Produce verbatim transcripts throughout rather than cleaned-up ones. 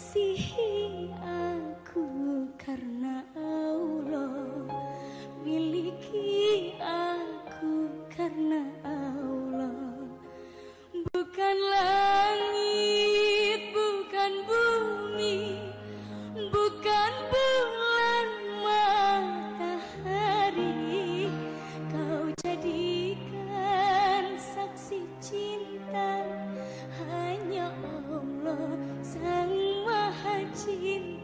Kasihi aku karena Allah, miliki aku karena Allah. Bukan langit, bukan bumi, bukan bulan matahari. Kau jadikan saksi cinta, hanya Allah Sang Maha Cinta.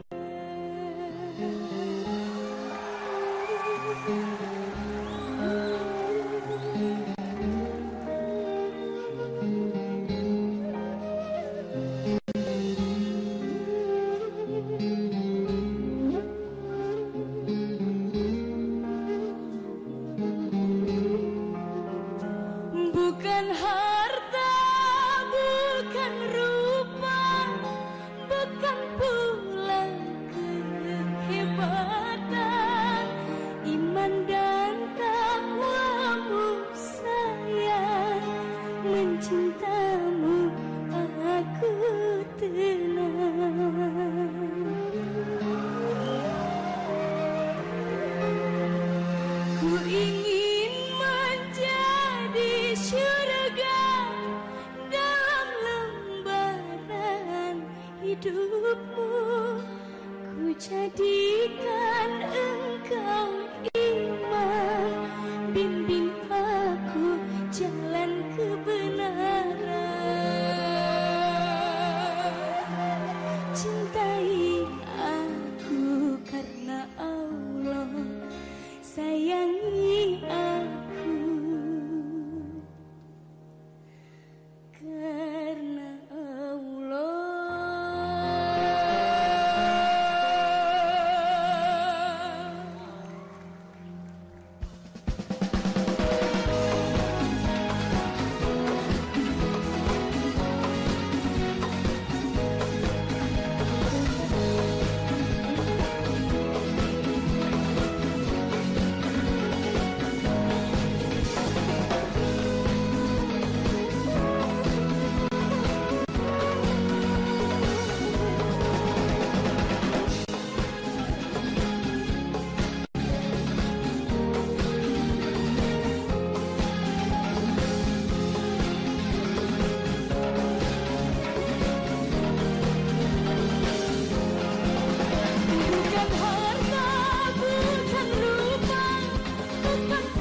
Bukan harta, bukan rupa, bukan pula kehebatan, iman dan takwamu sayang, mencintamu aku tenang. Ku ingin menjadi surga dalam lembaran hidupmu. Ku jadikan engkau imam, bimbing aku jalan kebenaran. Cintai aku karena Allah, sayangi aku karena Allah. Bukan harta, bukan rupa, bukan